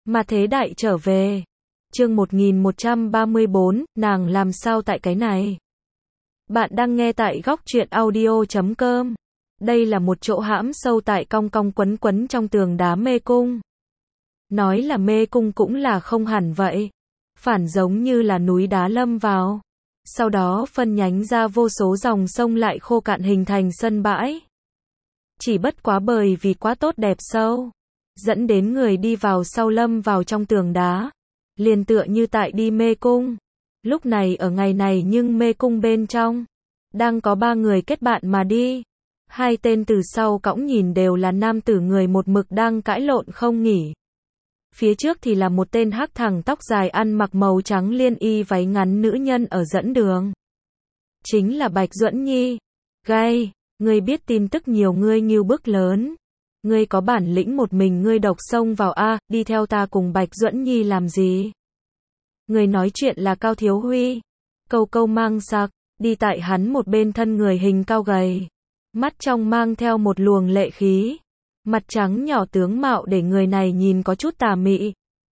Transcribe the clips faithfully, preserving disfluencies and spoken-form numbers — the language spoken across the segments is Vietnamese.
Mà thế đại trở về. Chương một nghìn một trăm ba mươi bốn, nàng làm sao tại cái này? Bạn đang nghe tại góc truyện audio chấm com. Đây là một chỗ hãm sâu tại cong cong quấn quấn trong tường đá mê cung. Nói là mê cung cũng là không hẳn vậy. Phản giống như là núi đá lâm vào. Sau đó phân nhánh ra vô số dòng sông lại khô cạn hình thành sân bãi. Chỉ bất quá bởi vì quá tốt đẹp sâu, dẫn đến người đi vào sau lâm vào trong tường đá. Liền tựa như tại đi mê cung. Lúc này ở ngày này nhưng mê cung bên trong đang có ba người kết bạn mà đi. Hai tên từ sau cõng nhìn đều là nam tử người một mực đang cãi lộn không nghỉ. Phía trước thì là một tên hắc thẳng tóc dài ăn mặc màu trắng liên y váy ngắn nữ nhân ở dẫn đường. Chính là Bạch Duẫn Nhi. Gai, ngươi biết tin tức nhiều ngươi ngưu bức lớn. Ngươi có bản lĩnh một mình ngươi độc xông vào a, đi theo ta cùng Bạch Duẫn Nhi làm gì? Người nói chuyện là Cao Thiếu Huy. Câu câu mang sặc, đi tại hắn một bên thân người hình cao gầy. Mắt trong mang theo một luồng lệ khí. Mặt trắng nhỏ tướng mạo để người này nhìn có chút tà mị.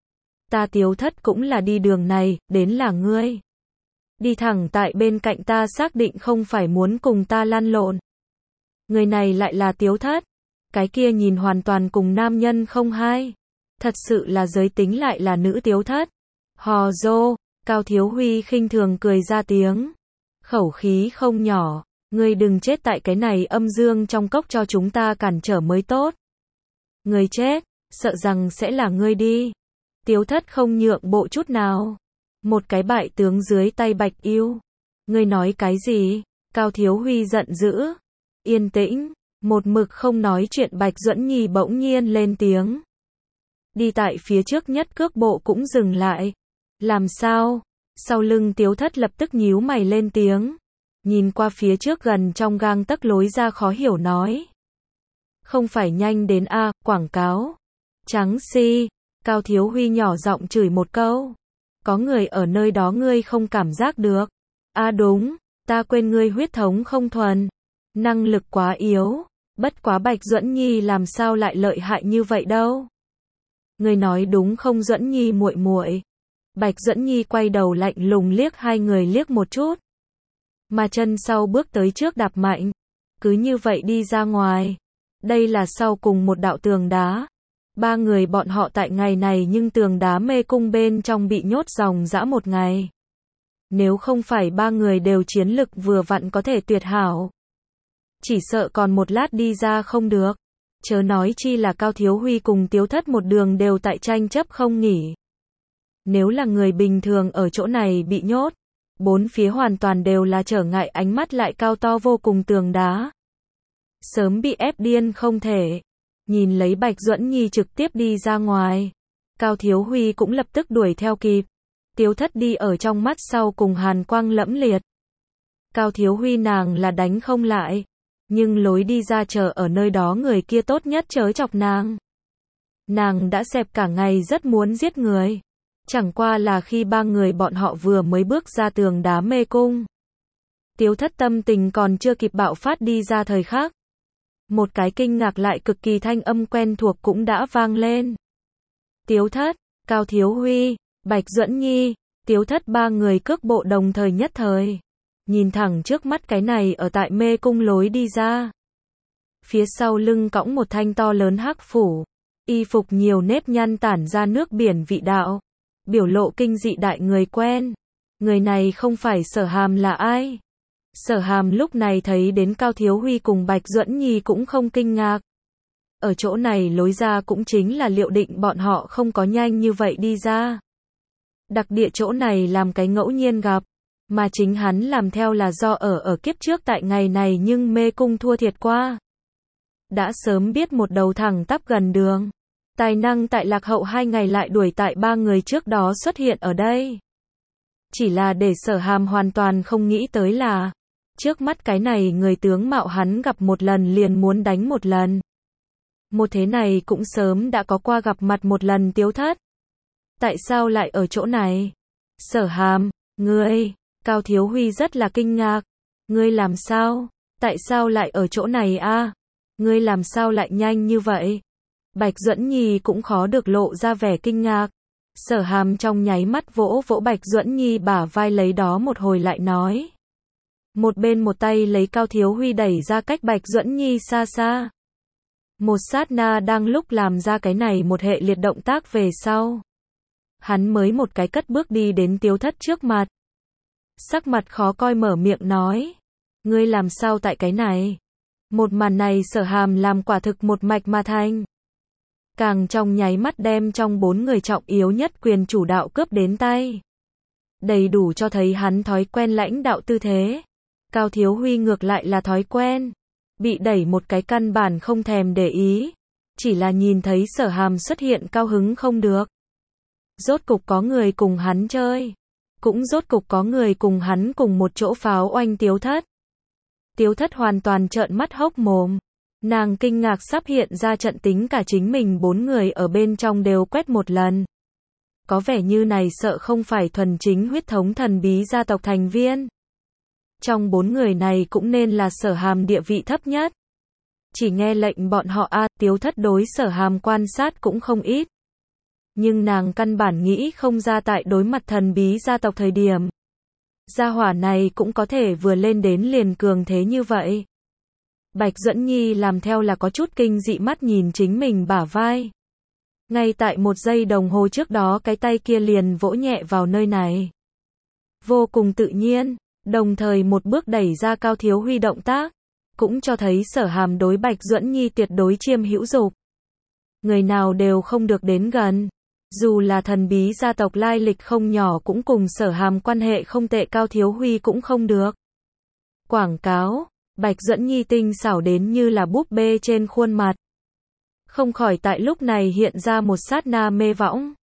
Ta Tiếu Thất cũng là đi đường này, đến là ngươi. Đi thẳng tại bên cạnh ta xác định không phải muốn cùng ta lăn lộn. Người này lại là Tiếu Thất. Cái kia nhìn hoàn toàn cùng nam nhân không hai. Thật sự là giới tính lại là nữ Tiếu Thất. Hò dô, Cao Thiếu Huy khinh thường cười ra tiếng. Khẩu khí không nhỏ, ngươi đừng chết tại cái này âm dương trong cốc cho chúng ta cản trở mới tốt. Ngươi chết, sợ rằng sẽ là ngươi đi. Tiếu Thất không nhượng bộ chút nào. Một cái bại tướng dưới tay Bạch Yêu. Ngươi nói cái gì? Cao Thiếu Huy giận dữ. Yên tĩnh, một mực không nói chuyện Bạch Duẫn Nhi bỗng nhiên lên tiếng. Đi tại phía trước nhất cước bộ cũng dừng lại. Làm sao? Sau lưng Tiếu Thất lập tức nhíu mày lên tiếng. Nhìn qua phía trước gần trong gang tấc lối ra khó hiểu nói. Không phải nhanh đến a, quảng cáo. Trắng si, Cao Thiếu Huy nhỏ giọng chửi một câu. Có người ở nơi đó ngươi không cảm giác được. A đúng, ta quên ngươi huyết thống không thuần. Năng lực quá yếu, bất quá Bạch Duẫn Nhi làm sao lại lợi hại như vậy đâu. Ngươi nói đúng không Duẫn Nhi muội muội? Bạch Duẫn Nhi quay đầu lạnh lùng liếc hai người liếc một chút. Mà chân sau bước tới trước đạp mạnh. Cứ như vậy đi ra ngoài. Đây là sau cùng một đạo tường đá. Ba người bọn họ tại ngày này nhưng tường đá mê cung bên trong bị nhốt dòng dã một ngày. Nếu không phải ba người đều chiến lực vừa vặn có thể tuyệt hảo. Chỉ sợ còn một lát đi ra không được. Chớ nói chi là Cao Thiếu Huy cùng Tiếu Thất một đường đều tại tranh chấp không nghỉ. Nếu là người bình thường ở chỗ này bị nhốt, bốn phía hoàn toàn đều là trở ngại ánh mắt lại cao to vô cùng tường đá. Sớm bị ép điên không thể. Nhìn lấy Bạch Duẫn Nhi trực tiếp đi ra ngoài. Cao Thiếu Huy cũng lập tức đuổi theo kịp. Tiếu Thất đi ở trong mắt sau cùng hàn quang lẫm liệt. Cao Thiếu Huy nàng là đánh không lại. Nhưng lối đi ra chờ ở nơi đó người kia tốt nhất chớ chọc nàng. Nàng đã xẹp cả ngày rất muốn giết người. Chẳng qua là khi ba người bọn họ vừa mới bước ra tường đá mê cung. Tiếu Thất tâm tình còn chưa kịp bạo phát đi ra thời khắc. Một cái kinh ngạc lại cực kỳ thanh âm quen thuộc cũng đã vang lên. Tiếu Thất, Cao Thiếu Huy, Bạch Duẫn Nhi, Tiếu Thất ba người cước bộ đồng thời nhất thời. Nhìn thẳng trước mắt cái này ở tại mê cung lối đi ra. Phía sau lưng cõng một thanh to lớn hắc phủ. Y phục nhiều nếp nhăn tản ra nước biển vị đạo. Biểu lộ kinh dị đại người quen. Người này không phải Sở Hàm là ai? Sở Hàm lúc này thấy đến Cao Thiếu Huy cùng Bạch Duẫn Nhi cũng không kinh ngạc. Ở chỗ này lối ra cũng chính là liệu định bọn họ không có nhanh như vậy đi ra. Đặc địa chỗ này làm cái ngẫu nhiên gặp. Mà chính hắn làm theo là do ở ở kiếp trước tại ngày này nhưng mê cung thua thiệt qua. Đã sớm biết một đầu thẳng tắp gần đường. Tài năng tại lạc hậu hai ngày lại đuổi tại ba người trước đó xuất hiện ở đây. Chỉ là để Sở Hàm hoàn toàn không nghĩ tới là. Trước mắt cái này người tướng mạo hắn gặp một lần liền muốn đánh một lần. Một thế này cũng sớm đã có qua gặp mặt một lần Tiếu Thất. Tại sao lại ở chỗ này? Sở Hàm, ngươi, Cao Thiếu Huy rất là kinh ngạc. Ngươi làm sao? Tại sao lại ở chỗ này a? Ngươi làm sao lại nhanh như vậy? Bạch Duẫn Nhi cũng khó được lộ ra vẻ kinh ngạc. Sở Hàm trong nháy mắt vỗ vỗ Bạch Duẫn Nhi bả vai lấy đó một hồi lại nói. Một bên một tay lấy Cao Thiếu Huy đẩy ra cách Bạch Duẫn Nhi xa xa. Một sát na đang lúc làm ra cái này một hệ liệt động tác về sau. Hắn mới một cái cất bước đi đến Tiếu Thất trước mặt. Sắc mặt khó coi mở miệng nói. Ngươi làm sao tại cái này? Một màn này Sở Hàm làm quả thực một mạch mà thành. Càng trong nháy mắt đem trong bốn người trọng yếu nhất quyền chủ đạo cướp đến tay. Đầy đủ cho thấy hắn thói quen lãnh đạo tư thế. Cao Thiếu Huy ngược lại là thói quen. Bị đẩy một cái căn bản không thèm để ý. Chỉ là nhìn thấy Sở Hàm xuất hiện cao hứng không được. Rốt cục có người cùng hắn chơi. Cũng rốt cục có người cùng hắn cùng một chỗ pháo oanh Tiếu Thất. Tiếu Thất hoàn toàn trợn mắt hốc mồm. Nàng kinh ngạc sắp hiện ra trận tính cả chính mình bốn người ở bên trong đều quét một lần. Có vẻ như này sợ không phải thuần chính huyết thống thần bí gia tộc thành viên. Trong bốn người này cũng nên là Sở Hàm địa vị thấp nhất. Chỉ nghe lệnh bọn họ a, Tiếu Thất đối Sở Hàm quan sát cũng không ít. Nhưng nàng căn bản nghĩ không ra tại đối mặt thần bí gia tộc thời điểm. Gia hỏa này cũng có thể vừa lên đến liền cường thế như vậy. Bạch Duẫn Nhi làm theo là có chút kinh dị mắt nhìn chính mình bả vai. Ngay tại một giây đồng hồ trước đó cái tay kia liền vỗ nhẹ vào nơi này. Vô cùng tự nhiên, đồng thời một bước đẩy ra Cao Thiếu Huy động tác. Cũng cho thấy Sở Hàm đối Bạch Duẫn Nhi tuyệt đối chiêm hữu dục. Người nào đều không được đến gần. Dù là thần bí gia tộc lai lịch không nhỏ cũng cùng Sở Hàm quan hệ không tệ Cao Thiếu Huy cũng không được. Quảng cáo, Bạch Duẫn Nhi tinh xảo đến như là búp bê trên khuôn mặt. Không khỏi tại lúc này hiện ra một sát na mê võng.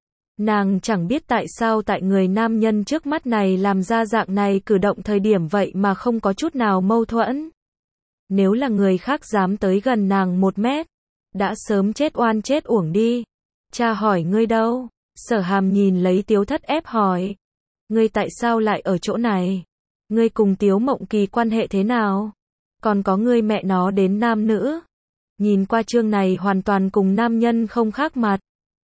Nàng chẳng biết tại sao tại người nam nhân trước mắt này làm ra dạng này cử động thời điểm vậy mà không có chút nào mâu thuẫn. Nếu là người khác dám tới gần nàng một mét, đã sớm chết oan chết uổng đi. Cha hỏi ngươi đâu? Sở Hàm nhìn lấy Tiếu Thất ép hỏi. Ngươi tại sao lại ở chỗ này? Ngươi cùng Tiếu Mộng Kỳ quan hệ thế nào? Còn có ngươi mẹ nó đến nam nữ? Nhìn qua chương này hoàn toàn cùng nam nhân không khác mặt.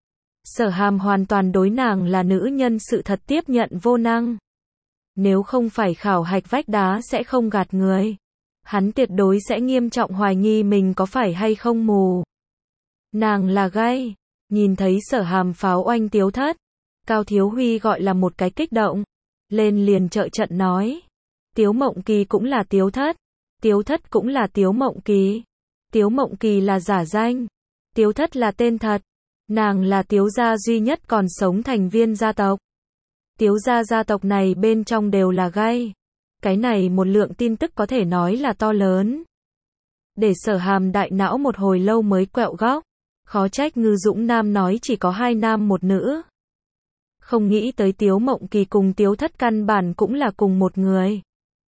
Sở Hàm hoàn toàn đối nàng là nữ nhân sự thật tiếp nhận vô năng. Nếu không phải khảo hạch vách đá sẽ không gạt người. Hắn tuyệt đối sẽ nghiêm trọng hoài nghi mình có phải hay không mù. Nàng là gay. Nhìn thấy Sở Hàm pháo oanh Tiếu Thất. Cao Thiếu Huy gọi là một cái kích động. Lên liền trợ trận nói. Tiếu Mộng Kỳ cũng là Tiếu Thất. Tiếu Thất cũng là Tiếu Mộng Kỳ. Tiếu Mộng Kỳ là giả danh. Tiếu Thất là tên thật. Nàng là Tiếu gia duy nhất còn sống thành viên gia tộc. Tiếu gia gia tộc này bên trong đều là gay. Cái này một lượng tin tức có thể nói là to lớn. Để Sở Hàm đại não một hồi lâu mới quẹo góc. Khó trách Ngư Dũng Nam nói chỉ có hai nam một nữ. Không nghĩ tới Tiếu Mộng Kỳ cùng Tiếu Thất căn bản cũng là cùng một người.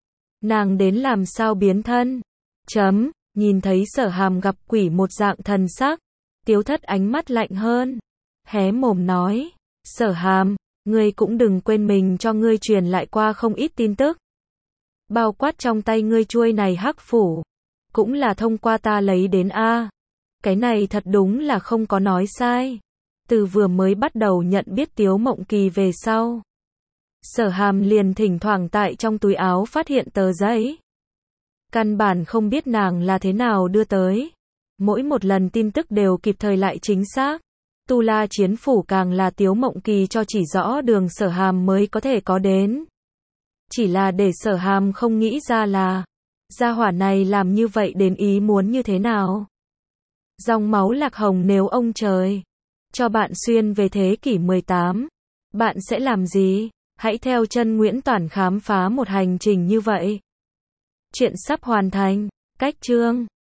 Nàng đến làm sao biến thân? Chấm, nhìn thấy Sở Hàm gặp quỷ một dạng thần sắc. Tiếu Thất ánh mắt lạnh hơn. Hé mồm nói. Sở Hàm, ngươi cũng đừng quên mình cho ngươi truyền lại qua không ít tin tức. Bao quát trong tay ngươi chuôi này hắc phủ. Cũng là thông qua ta lấy đến A. Cái này thật đúng là không có nói sai. Từ vừa mới bắt đầu nhận biết Tiếu Mộng Kỳ về sau. Sở Hàm liền thỉnh thoảng tại trong túi áo phát hiện tờ giấy. Căn bản không biết nàng là thế nào đưa tới. Mỗi một lần tin tức đều kịp thời lại chính xác. Tu La Chiến Phủ càng là Tiếu Mộng Kỳ cho chỉ rõ đường Sở Hàm mới có thể có đến. Chỉ là để Sở Hàm không nghĩ ra là gia hỏa này làm như vậy đến ý muốn như thế nào. Dòng máu lạc hồng nếu ông trời cho bạn xuyên về thế kỷ mười tám, bạn sẽ làm gì? Hãy theo chân Nguyễn Toản khám phá một hành trình như vậy. Chuyện sắp hoàn thành. Cách chương